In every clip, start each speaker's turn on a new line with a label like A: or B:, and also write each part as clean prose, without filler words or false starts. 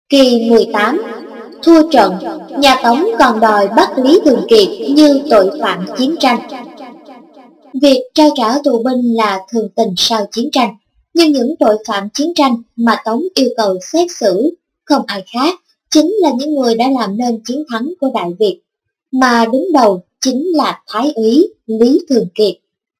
A: Kỳ 18. Thua trận, nhà Tống còn đòi bắt Lý Thường Kiệt như tội phạm chiến tranh. Việc trao trả tù binh là thường tình sau chiến tranh, nhưng những tội phạm chiến tranh mà Tống yêu cầu xét xử không ai khác chính là những người đã làm nên chiến thắng của Đại Việt, mà đứng đầu chính là Thái úy Lý Thường Kiệt.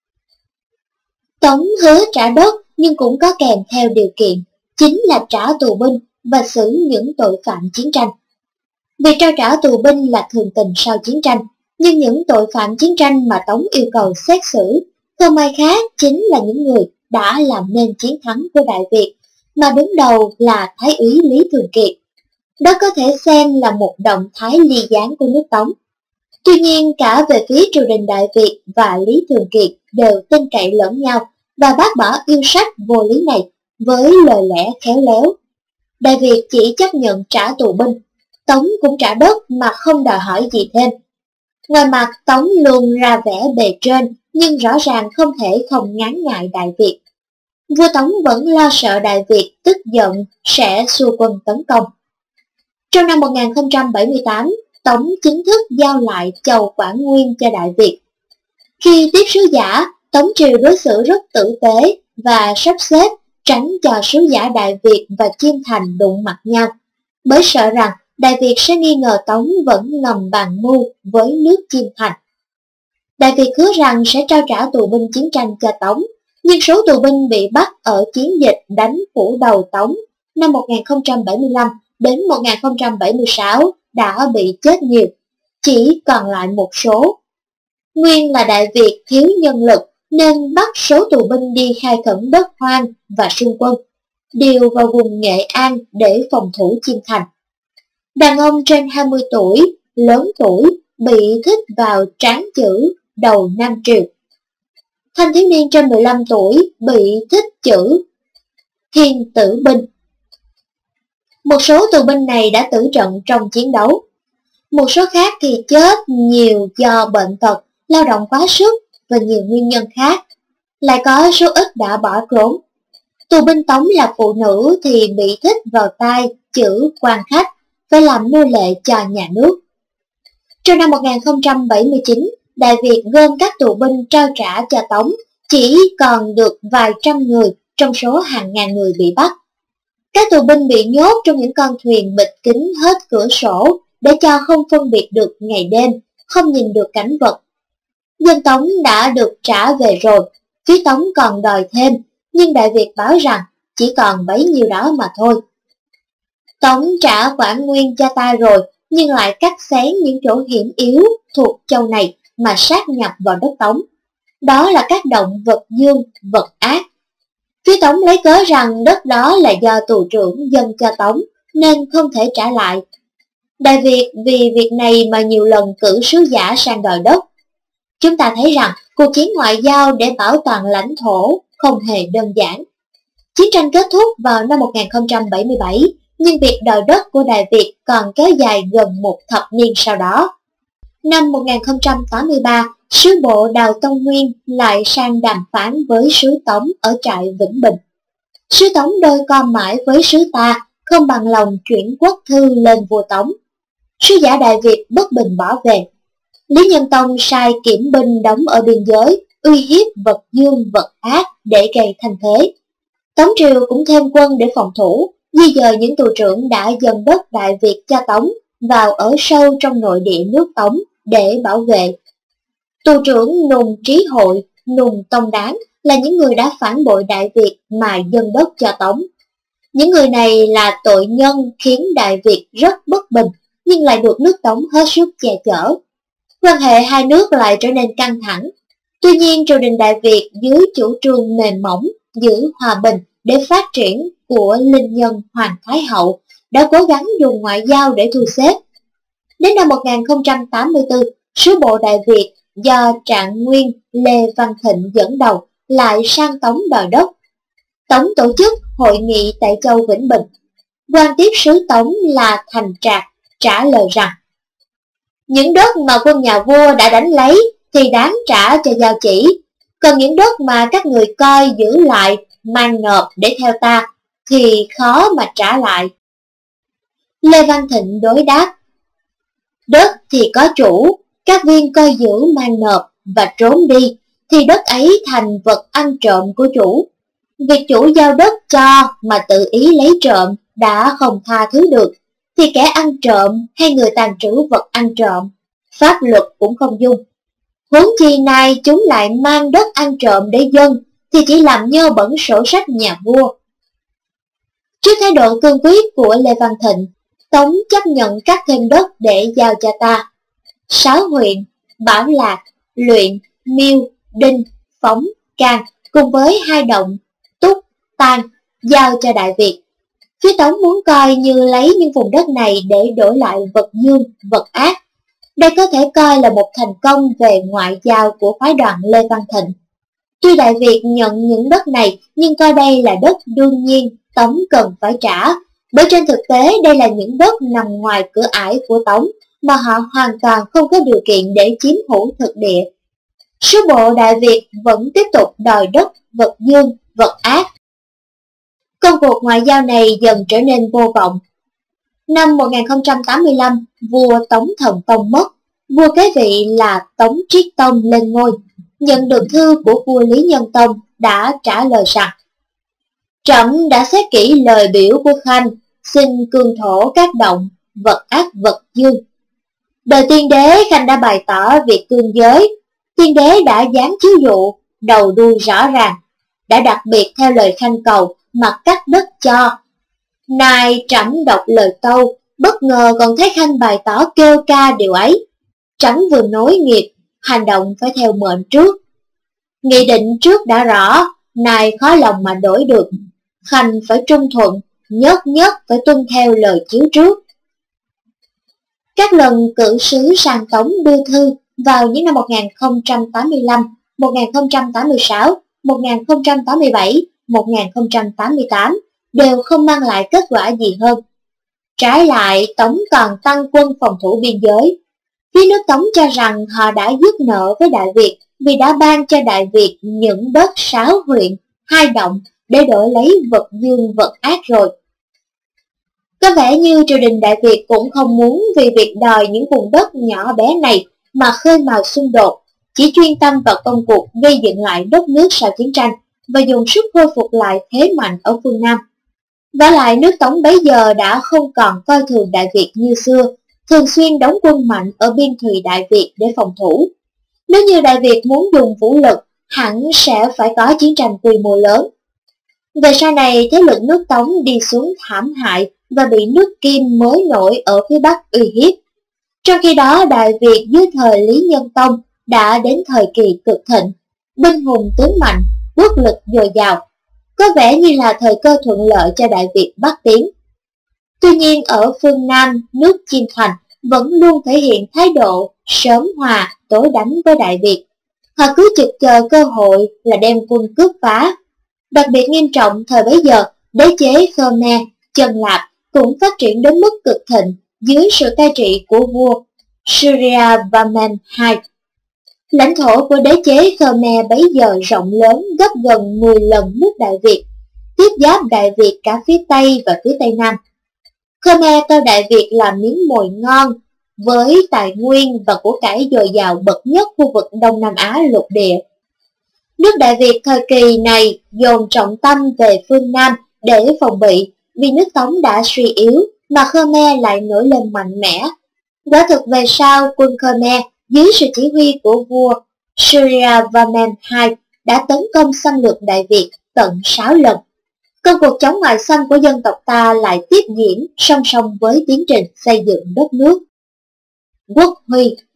A: Tống hứa trả đất nhưng cũng có kèm theo điều kiện, chính là trả tù binh và xử những tội phạm chiến tranh. Việc trao trả tù binh là thường tình sau chiến tranh, nhưng những tội phạm chiến tranh mà Tống yêu cầu xét xử không ai khác chính là những người đã làm nên chiến thắng của Đại Việt, mà đứng đầu là Thái úy Lý Thường Kiệt. Đó có thể xem là một động thái ly gián của nước Tống. Tuy nhiên, cả về phía triều đình Đại Việt và Lý Thường Kiệt đều tin cậy lẫn nhau và bác bỏ yêu sách vô lý này với lời lẽ khéo léo. Đại Việt chỉ chấp nhận trả tù binh, Tống cũng trả đất mà không đòi hỏi gì thêm. Ngoài mặt Tống luôn ra vẻ bề trên, nhưng rõ ràng không thể không ngán ngại Đại Việt. Vua Tống vẫn lo sợ Đại Việt tức giận sẽ xua quân tấn công. Trong năm 1078, Tống chính thức giao lại Chầu Quảng Nguyên cho Đại Việt. Khi tiếp sứ giả, Tống triều đối xử rất tử tế và sắp xếp tránh cho sứ giả Đại Việt và Chiêm Thành đụng mặt nhau, bởi sợ rằng Đại Việt sẽ nghi ngờ Tống vẫn ngầm bàn mưu với nước Chiêm Thành. Đại Việt hứa rằng sẽ trao trả tù binh chiến tranh cho Tống, nhưng số tù binh bị bắt ở chiến dịch đánh phủ đầu Tống năm 1075 đến 1076 đã bị chết nhiều, chỉ còn lại một số. Nguyên là Đại Việt thiếu nhân lực nên bắt số tù binh đi khai khẩn đất hoang và xung quân, điều vào vùng Nghệ An để phòng thủ Chiêm Thành. Đàn ông trên 20 tuổi, lớn tuổi, bị thích vào tráng chữ đầu Nam Triều. Thanh thiếu niên trên 15 tuổi bị thích chữ Thiên Tử Binh. Một số tù binh này đã tử trận trong chiến đấu. Một số khác thì chết nhiều do bệnh tật, lao động quá sức và nhiều nguyên nhân khác. Lại có số ít đã bỏ trốn. Tù binh Tống là phụ nữ thì bị thích vào tai chữ quan khách, phải làm nô lệ cho nhà nước. Trong năm 1079, Đại Việt gom các tù binh trao trả cho Tống, chỉ còn được vài trăm người trong số hàng ngàn người bị bắt. Các tù binh bị nhốt trong những con thuyền bịt kín hết cửa sổ để cho không phân biệt được ngày đêm, không nhìn được cảnh vật. Dân Tống đã được trả về rồi, phía Tống còn đòi thêm, nhưng Đại Việt báo rằng chỉ còn bấy nhiêu đó mà thôi. Tống trả Quảng Nguyên cho ta rồi, nhưng lại cắt xén những chỗ hiểm yếu thuộc châu này mà sát nhập vào đất Tống. Đó là các động vật dương, vật ác. Phía Tống lấy cớ rằng đất đó là do tù trưởng dâng cho Tống, nên không thể trả lại. Đại Việt vì việc này mà nhiều lần cử sứ giả sang đòi đất. Chúng ta thấy rằng cuộc chiến ngoại giao để bảo toàn lãnh thổ không hề đơn giản. Chiến tranh kết thúc vào năm 1077, nhưng việc đòi đất của Đại Việt còn kéo dài gần một thập niên sau đó. Năm 1083, sứ bộ Đào Tông Nguyên lại sang đàm phán với sứ Tống ở trại Vĩnh Bình. Sứ Tống đôi co mãi với sứ ta, không bằng lòng chuyển quốc thư lên vua Tống. Sứ giả Đại Việt bất bình bỏ về. Lý Nhân Tông sai kiểm binh đóng ở biên giới, uy hiếp vật dương vật ác để gây thành thế. Tống triều cũng thêm quân để phòng thủ, di dời những tù trưởng đã dâng đất Đại Việt cho Tống vào ở sâu trong nội địa nước Tống để bảo vệ. Tù trưởng Nùng Trí Hội, Nùng Tông Đáng là những người đã phản bội Đại Việt mà dâng đất cho Tống. Những người này là tội nhân khiến Đại Việt rất bất bình, nhưng lại được nước Tống hết sức che chở. Quan hệ hai nước lại trở nên căng thẳng. Tuy nhiên, triều đình Đại Việt dưới chủ trương mềm mỏng, giữ hòa bình để phát triển của linh nhân Hoàng Thái Hậu đã cố gắng dùng ngoại giao để thu xếp. Đến năm 1084, sứ bộ Đại Việt do Trạng Nguyên Lê Văn Thịnh dẫn đầu lại sang Tống đòi đất. Tống tổ chức hội nghị tại châu Vĩnh Bình. Quan tiếp sứ Tống là Thành Trạc trả lời rằng: những đất mà quân nhà vua đã đánh lấy thì đáng trả cho giao chỉ, còn những đất mà các người coi giữ lại mang nộp để theo ta thì khó mà trả lại. Lê Văn Thịnh đối đáp: đất thì có chủ, các viên coi giữ mang nộp và trốn đi, thì đất ấy thành vật ăn trộm của chủ. Việc chủ giao đất cho mà tự ý lấy trộm đã không tha thứ được, thì kẻ ăn trộm hay người tàng trữ vật ăn trộm, pháp luật cũng không dung. Huống chi nay chúng lại mang đất ăn trộm để dâng, thì chỉ làm nhơ bẩn sổ sách nhà vua. Trước thái độ cương quyết của Lê Văn Thịnh, Tống chấp nhận cắt thêm đất để giao cho ta. 6 huyện Bảo Lạc, Luyện, Miêu, Đinh, Phóng, Can cùng với 2 động Túc, Tan giao cho Đại Việt. Phía Tống muốn coi như lấy những vùng đất này để đổi lại vật dương, vật ác. Đây có thể coi là một thành công về ngoại giao của phái đoàn Lê Văn Thịnh. Tuy Đại Việt nhận những đất này nhưng coi đây là đất đương nhiên Tống cần phải trả, bởi trên thực tế đây là những đất nằm ngoài cửa ải của Tống mà họ hoàn toàn không có điều kiện để chiếm hữu thực địa. Sứ bộ Đại Việt vẫn tiếp tục đòi đất vật dương, vật ác. Công cuộc ngoại giao này dần trở nên vô vọng. Năm 1085, vua Tống Thần Tông mất, vua kế vị là Tống Triết Tông lên ngôi. Nhận được thư của vua Lý Nhân Tông đã trả lời rằng: trẫm đã xét kỹ lời biểu của Khanh, xin cương thổ các động, vật ác vật dương. Đời tiên đế Khanh đã bày tỏ việc cương giới, tiên đế đã dán chiếu dụ, đầu đuôi rõ ràng, đã đặc biệt theo lời Khanh cầu mà cắt đất cho. Nay trẫm đọc lời tâu, bất ngờ còn thấy Khanh bày tỏ kêu ca điều ấy. Trẫm vừa nối nghiệp, hành động phải theo mệnh trước. Nghị định trước đã rõ, nay khó lòng mà đổi được. Khanh phải trung thuận, nhất phải tuân theo lời chiếu trước. Các lần cử sứ sang Tống đưa thư vào những năm 1085, 1086, 1087, 1088 đều không mang lại kết quả gì hơn. Trái lại, Tống còn tăng quân phòng thủ biên giới. Phía nước Tống cho rằng họ đã dứt nợ với Đại Việt vì đã ban cho Đại Việt những đất 6 huyện, 2 động để đổi lấy vật dương vật ác rồi. Có vẻ như triều đình Đại Việt cũng không muốn vì việc đòi những vùng đất nhỏ bé này mà khơi mào xung đột, chỉ chuyên tâm vào công cuộc gây dựng lại đất nước sau chiến tranh và dùng sức khôi phục lại thế mạnh ở phương Nam. Vả lại nước Tống bấy giờ đã không còn coi thường Đại Việt như xưa, thường xuyên đóng quân mạnh ở biên thùy Đại Việt để phòng thủ. Nếu như Đại Việt muốn dùng vũ lực, hẳn sẽ phải có chiến tranh quy mô lớn. Về sau này, thế lực nước Tống đi xuống thảm hại và bị nước Kim mới nổi ở phía Bắc uy hiếp. Trong khi đó, Đại Việt dưới thời Lý Nhân Tông đã đến thời kỳ cực thịnh, binh hùng tướng mạnh, quốc lực dồi dào, có vẻ như là thời cơ thuận lợi cho Đại Việt bắc tiến. Tuy nhiên ở phương Nam, nước Chiêm Thành vẫn luôn thể hiện thái độ sớm hòa tối đánh với Đại Việt. Họ cứ trực chờ cơ hội là đem quân cướp phá. Đặc biệt nghiêm trọng thời bấy giờ, đế chế Khmer, Chân Lạp cũng phát triển đến mức cực thịnh dưới sự cai trị của vua Suryavarman II. Lãnh thổ của đế chế Khmer bấy giờ rộng lớn gấp gần 10 lần nước Đại Việt, tiếp giáp Đại Việt cả phía Tây và phía Tây Nam. Khmer coi Đại Việt là miếng mồi ngon, với tài nguyên và của cải dồi dào bậc nhất khu vực Đông Nam Á lục địa. Nước Đại Việt thời kỳ này dồn trọng tâm về phương Nam để phòng bị, vì nước Tống đã suy yếu mà Khmer lại nổi lên mạnh mẽ. Quả thực về sau, quân Khmer dưới sự chỉ huy của vua Suryavarman II đã tấn công xâm lược Đại Việt tận 6 lần. Công cuộc chống ngoại xâm của dân tộc ta lại tiếp diễn song song với tiến trình xây dựng đất nước. Quốc huy